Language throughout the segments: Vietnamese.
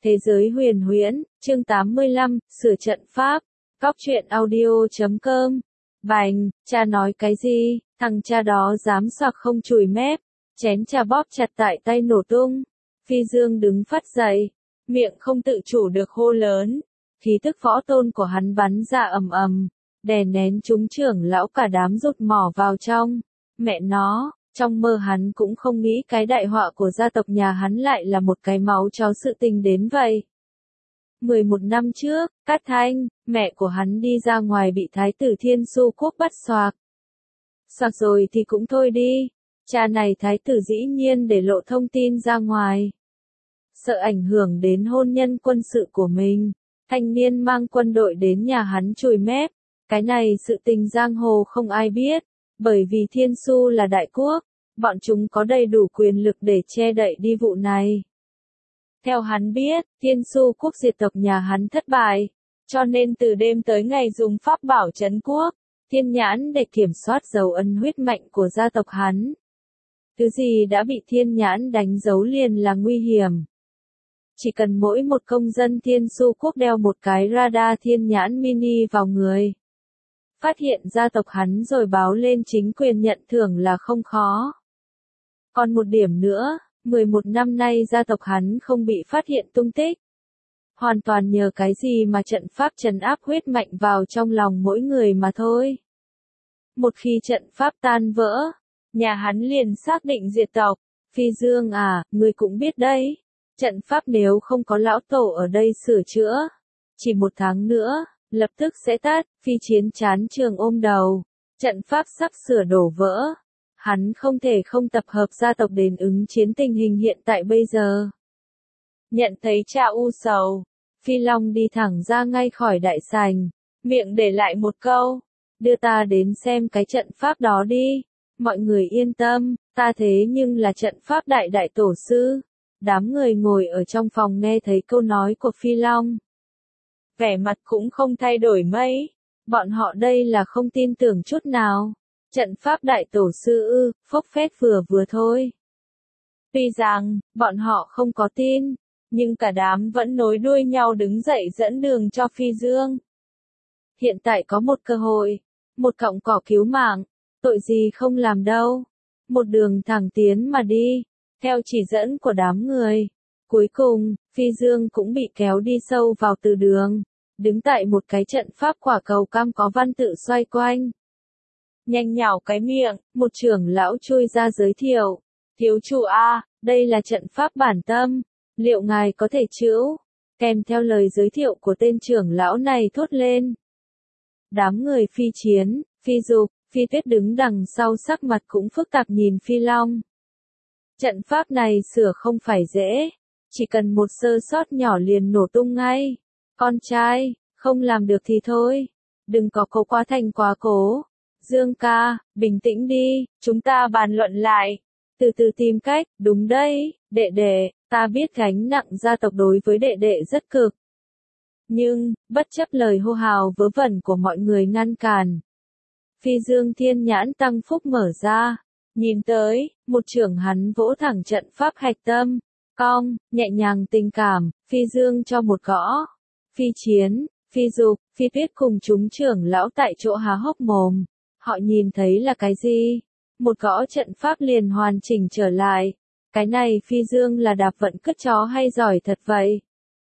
Thế giới huyền huyễn, chương 85, sửa trận pháp. Góc truyện audio.com. Bành, cha nói cái gì, thằng cha đó dám xoạc không chùi mép, chén trà bóp chặt tại tay nổ tung. Phi Dương đứng phắt dậy, miệng không tự chủ được hô lớn, khí tức võ tôn của hắn bắn ra ầm ầm, đè nén chúng trưởng lão cả đám rụt mỏ vào trong. Mẹ nó, trong mơ hắn cũng không nghĩ cái đại họa của gia tộc nhà hắn lại là một cái máu chó sự tình đến vậy. 11 năm trước, Cát Thanh, mẹ của hắn đi ra ngoài bị thái tử Thiên Su Quốc bắt xoạc. Xoạc rồi thì cũng thôi đi, cha này thái tử dĩ nhiên để lộ thông tin ra ngoài. Sợ ảnh hưởng đến hôn nhân quân sự của mình, thanh niên mang quân đội đến nhà hắn chùi mép. Cái này sự tình giang hồ không ai biết, bởi vì Thiên Su là đại quốc, bọn chúng có đầy đủ quyền lực để che đậy đi vụ này. Theo hắn biết, Thiên Su Quốc diệt tộc nhà hắn thất bại, cho nên từ đêm tới ngày dùng pháp bảo trấn quốc, thiên nhãn để kiểm soát dấu ấn huyết mạch của gia tộc hắn. Thứ gì đã bị thiên nhãn đánh dấu liền là nguy hiểm. Chỉ cần mỗi một công dân Thiên Su Quốc đeo một cái radar thiên nhãn mini vào người, phát hiện gia tộc hắn rồi báo lên chính quyền nhận thưởng là không khó. Còn một điểm nữa, 11 năm nay gia tộc hắn không bị phát hiện tung tích. Hoàn toàn nhờ cái gì mà trận pháp trấn áp huyết mạch vào trong lòng mỗi người mà thôi. Một khi trận pháp tan vỡ, nhà hắn liền xác định diệt tộc. Phi Dương à, ngươi cũng biết đấy, trận pháp nếu không có lão tổ ở đây sửa chữa, chỉ 1 tháng nữa, lập tức sẽ tắt. Phi Chiến chán trường ôm đầu, trận pháp sắp sửa đổ vỡ. Hắn không thể không tập hợp gia tộc đến ứng chiến tình hình hiện tại bây giờ. Nhận thấy cha u sầu, Phi Long đi thẳng ra ngay khỏi đại sảnh, miệng để lại một câu, đưa ta đến xem cái trận pháp đó đi. Mọi người yên tâm, ta thế nhưng là trận pháp đại tổ sư. Đám người ngồi ở trong phòng nghe thấy câu nói của Phi Long, vẻ mặt cũng không thay đổi mấy, bọn họ đây là không tin tưởng chút nào. Trận pháp đại tổ sư phốc phét vừa thôi. Tuy rằng, bọn họ không có tin, nhưng cả đám vẫn nối đuôi nhau đứng dậy dẫn đường cho Phi Dương. Hiện tại có một cơ hội, một cọng cỏ cứu mạng, tội gì không làm đâu. Một đường thẳng tiến mà đi, theo chỉ dẫn của đám người. Cuối cùng, Phi Dương cũng bị kéo đi sâu vào từ đường, đứng tại một cái trận pháp quả cầu cam có văn tự xoay quanh. Nhanh nhảu cái miệng, một trưởng lão chui ra giới thiệu, thiếu chủ a, đây là trận pháp bản tâm, liệu ngài có thể chữa? Kèm theo lời giới thiệu của tên trưởng lão này thốt lên. Đám người Phi Chiến, Phi Dục, Phi Tuyết đứng đằng sau sắc mặt cũng phức tạp nhìn Phi Long. Trận pháp này sửa không phải dễ, chỉ cần một sơ sót nhỏ liền nổ tung ngay. Con trai, không làm được thì thôi, đừng có cố quá thành quá cố. Dương ca, bình tĩnh đi, chúng ta bàn luận lại, từ từ tìm cách. Đúng đấy, đệ đệ, ta biết gánh nặng gia tộc đối với đệ đệ rất cực. Nhưng, bất chấp lời hô hào vớ vẩn của mọi người ngăn cản, Phi Dương thiên nhãn tăng phúc mở ra, nhìn tới, một trưởng hắn vỗ thẳng trận pháp hạch tâm, cong, nhẹ nhàng tình cảm, Phi Dương cho một gõ. Phi Chiến, Phi Dục, Phi Tuyết cùng chúng trưởng lão tại chỗ há hốc mồm. Họ nhìn thấy là cái gì? Một gõ trận pháp liền hoàn chỉnh trở lại. Cái này Phi Dương là đạp vận cất chó hay giỏi thật vậy?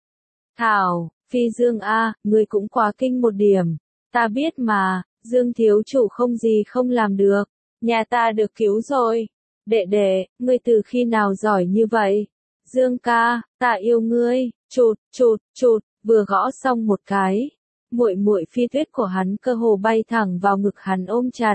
Thảo, Phi Dương a, ngươi cũng quá kinh một điểm. Ta biết mà, Dương thiếu chủ không gì không làm được. Nhà ta được cứu rồi. Đệ đệ, ngươi từ khi nào giỏi như vậy? Dương ca, ta yêu ngươi. Chụt, vừa gõ xong một cái. Muội muội Phi Tuyết của hắn cơ hồ bay thẳng vào ngực hắn ôm chặt.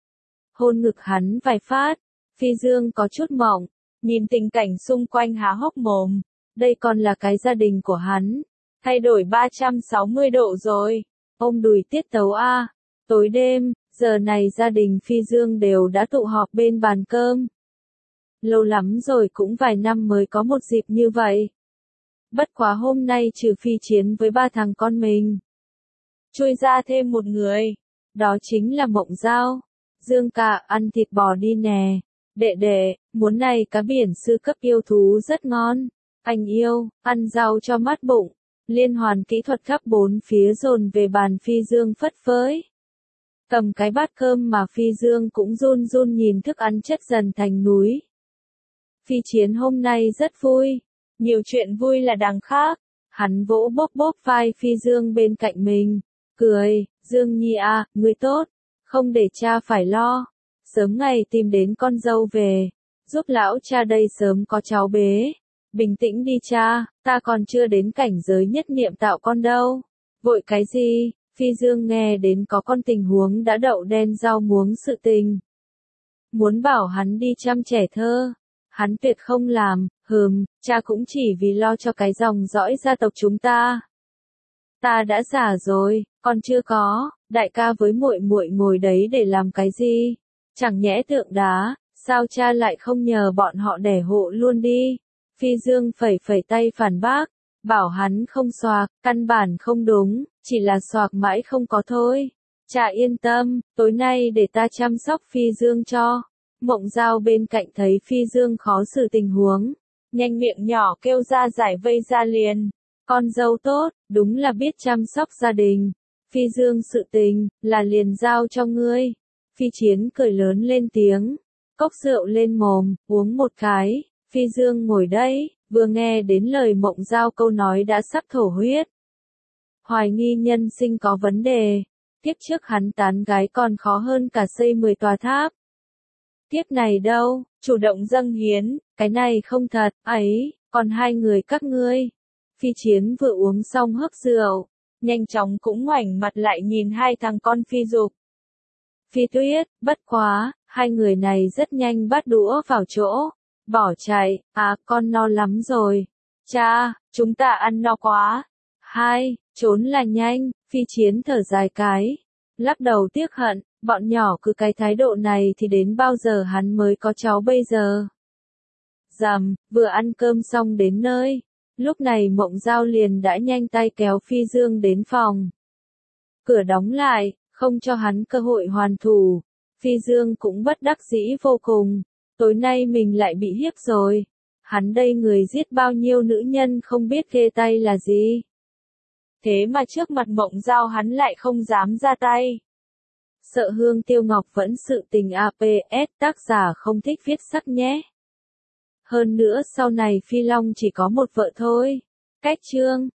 Hôn ngực hắn vài phát, Phi Dương có chút mộng, nhìn tình cảnh xung quanh há hốc mồm. Đây còn là cái gia đình của hắn, thay đổi 360 độ rồi. Ôm đùi tiết tấu a. Tối đêm, giờ này gia đình Phi Dương đều đã tụ họp bên bàn cơm. Lâu lắm rồi cũng vài năm mới có một dịp như vậy. Bất quá hôm nay trừ Phi Chiến với 3 thằng con mình, chui ra thêm một người, đó chính là Mộng Giao. Dương ca, ăn thịt bò đi nè. Đệ đệ, muốn này cá biển sư cấp yêu thú rất ngon. Anh yêu, ăn rau cho mát bụng. Liên hoàn kỹ thuật khắp bốn phía dồn về bàn Phi Dương phất phới. Cầm cái bát cơm mà Phi Dương cũng run run nhìn thức ăn chất dần thành núi. Phi Chiến hôm nay rất vui. Nhiều chuyện vui là đằng khác. Hắn vỗ bóp bóp vai Phi Dương bên cạnh mình. Cười, Dương Nhi à, người tốt. Không để cha phải lo. Sớm ngày tìm đến con dâu về. Giúp lão cha đây sớm có cháu bế. Bình tĩnh đi cha, ta còn chưa đến cảnh giới nhất niệm tạo con đâu. Vội cái gì? Phi Dương nghe đến có con tình huống đã đậu đen rau muống sự tình. Muốn bảo hắn đi chăm trẻ thơ. Hắn tuyệt không làm, cha cũng chỉ vì lo cho cái dòng dõi gia tộc chúng ta. Ta đã già rồi, còn chưa có, đại ca với muội muội ngồi đấy để làm cái gì? Chẳng nhẽ tượng đá, sao cha lại không nhờ bọn họ đẻ hộ luôn đi? Phi Dương phẩy phẩy tay phản bác, bảo hắn không xoạc, căn bản không đúng, chỉ là xoạc mãi không có thôi. Cha yên tâm, tối nay để ta chăm sóc Phi Dương cho. Mộng Giao bên cạnh thấy Phi Dương khó xử tình huống, nhanh miệng nhỏ kêu ra giải vây ra liền. Con dâu tốt, đúng là biết chăm sóc gia đình. Phi Dương sự tình, là liền giao cho ngươi. Phi Chiến cười lớn lên tiếng, cốc rượu lên mồm, uống một cái. Phi Dương ngồi đây, vừa nghe đến lời Mộng Giao câu nói đã sắp thổ huyết. Hoài nghi nhân sinh có vấn đề. Kiếp trước hắn tán gái còn khó hơn cả xây 10 tòa tháp. Kiếp này đâu, chủ động dâng hiến, cái này không thật, ấy, còn hai người các ngươi. Phi Chiến vừa uống xong hớp rượu, nhanh chóng cũng ngoảnh mặt lại nhìn hai thằng con Phi Dục. Phi Tuyết, bất quá, hai người này rất nhanh bắt đũa vào chỗ, bỏ chạy, con no lắm rồi. Cha, chúng ta ăn no quá. Hai, trốn là nhanh, Phi Chiến thở dài cái, lắc đầu tiếc hận, bọn nhỏ cứ cái thái độ này thì đến bao giờ hắn mới có cháu bây giờ. Rằm, vừa ăn cơm xong đến nơi. Lúc này Mộng Giao liền đã nhanh tay kéo Phi Dương đến phòng. Cửa đóng lại, không cho hắn cơ hội hoàn thủ. Phi Dương cũng bất đắc dĩ vô cùng. Tối nay mình lại bị hiếp rồi. Hắn đây người giết bao nhiêu nữ nhân không biết ghê tay là gì. Thế mà trước mặt Mộng Giao hắn lại không dám ra tay. Sợ Hương Tiêu Ngọc vẫn sự tình APS, tác giả không thích viết sắc nhé. Hơn nữa sau này Phi Long chỉ có một vợ thôi. Cách chương